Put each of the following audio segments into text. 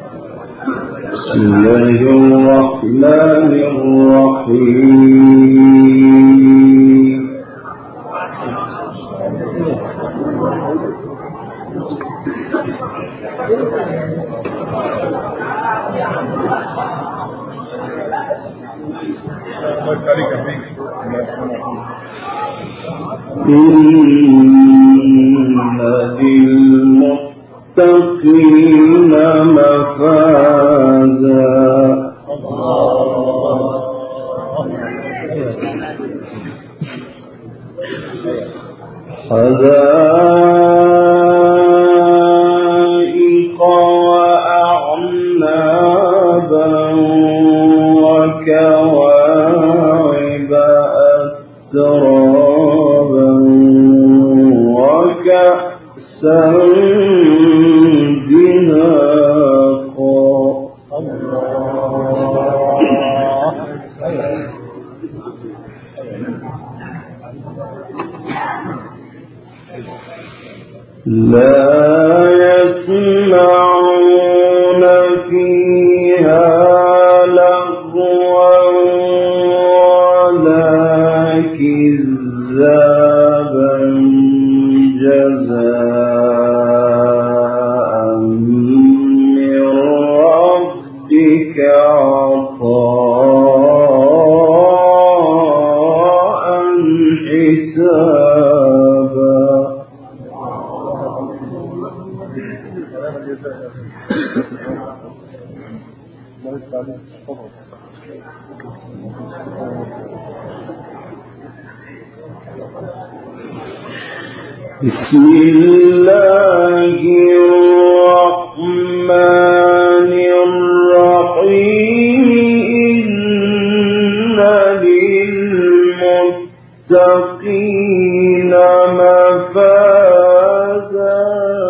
بسم الله الرحمن الرحيم إن للمتقين مفازا حدائق وأعنابا وكواعب أترابا وكأسا لا يسمعون فيها لغوا ولا كذابا جزاء من ربك عطاء حسابا. بسم الله الرحمن الرحيم إن للمتقين مفازا.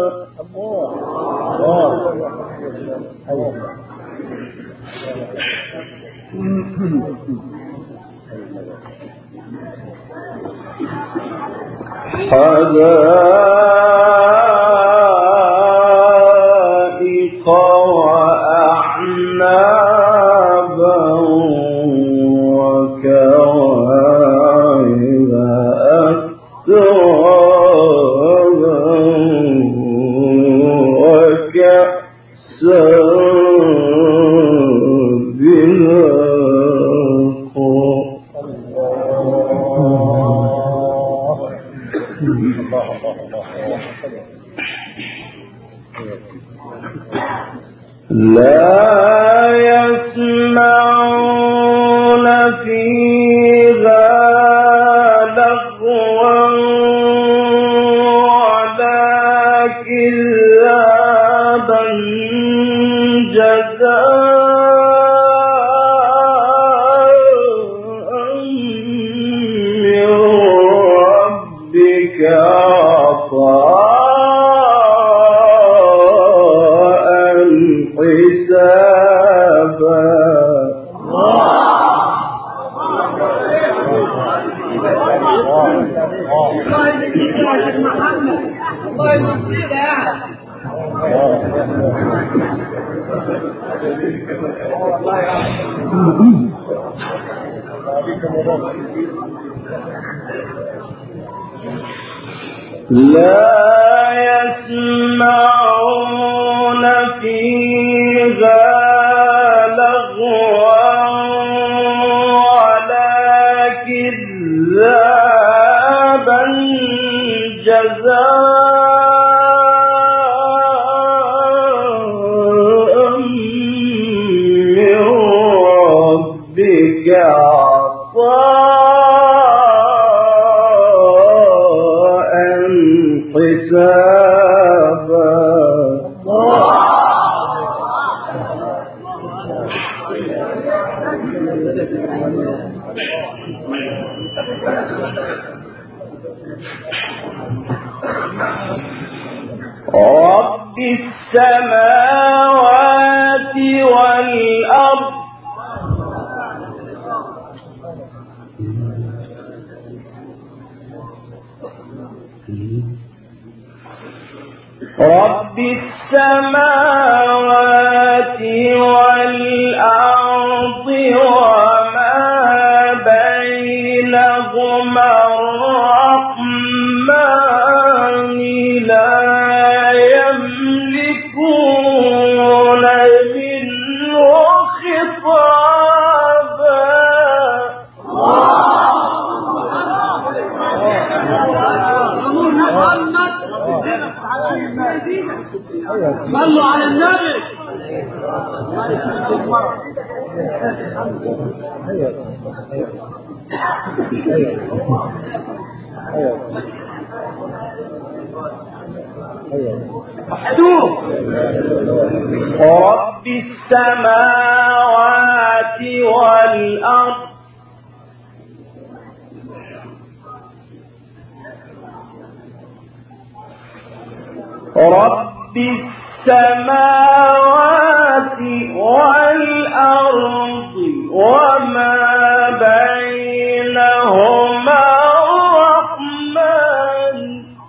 حدائق وأعنابا وكواعب أترابا وكأسا لا يسمعون فيها لغوا ولا كذابا جزاء من ربك عطاء حسابا. لا يسمعون فيها لغوا ولا كذابا جزاء من ربك عطاء حسابا. رب السماوات والأرض رب السماوات رب السماوات والأرض رب السماوات والأرض وما بينهما الرحمن.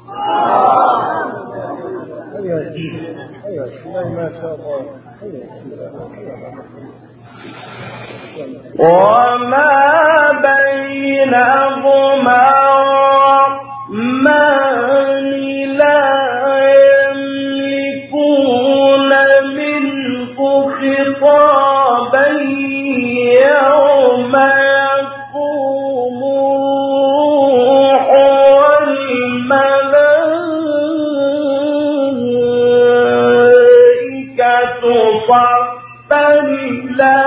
وما بينهما الرحمن لا يملكون منه خطابا يوم يقوم الروح والملائكة صفا لا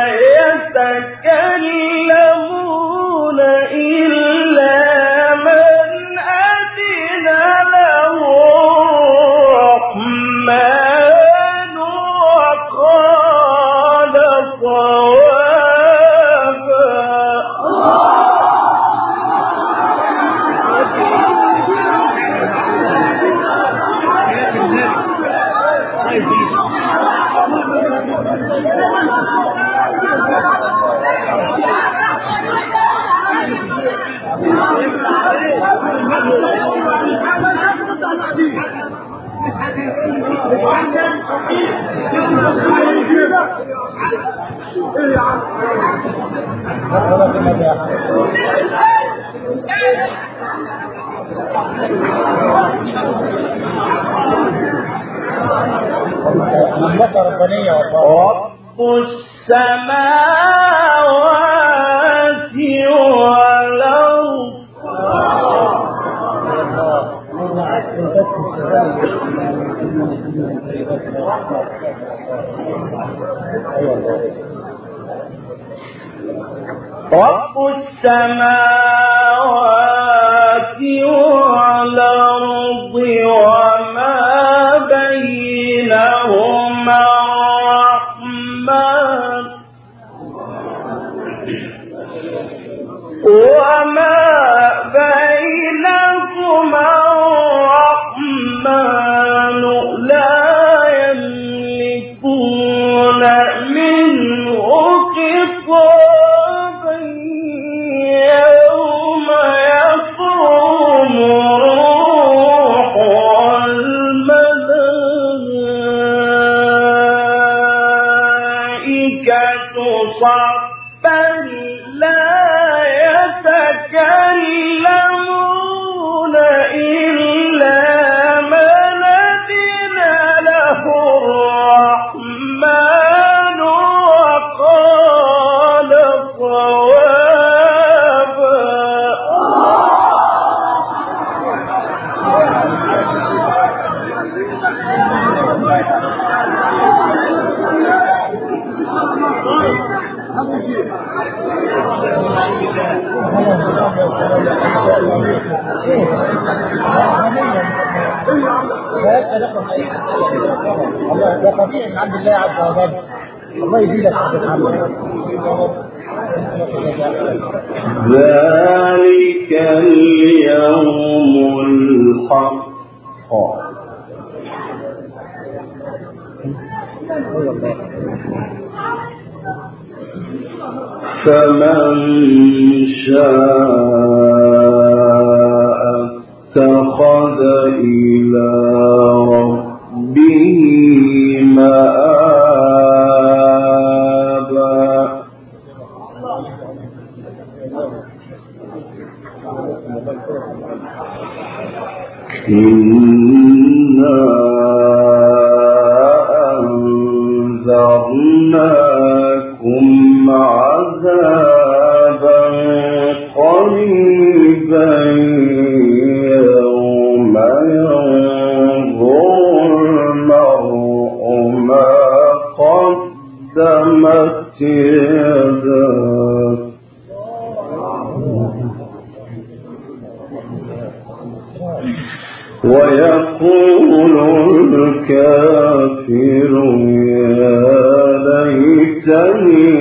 يتكلمون إلا من أذن له الرحمن وقال صوابا. رب السماوات والأرض رب السماوات والأرض وما بينهما الرحمن وما بينهما الرحمن لا يملكون منه خطابا يوم يقوم الروح والملائكة صفا لا يتكلمون إلا من أذن له الرحمن وقال صوابا. ده طبيعي من عند الله عز وجل. الله يزيدك ذلك اليوم الحق فمن شاء اتخذ إلى ربه مآبا. إنا أنذرناكم عذابا قريبا يوم ينظر المرء ما قدمت يداك ويقول الكافر يا ليتني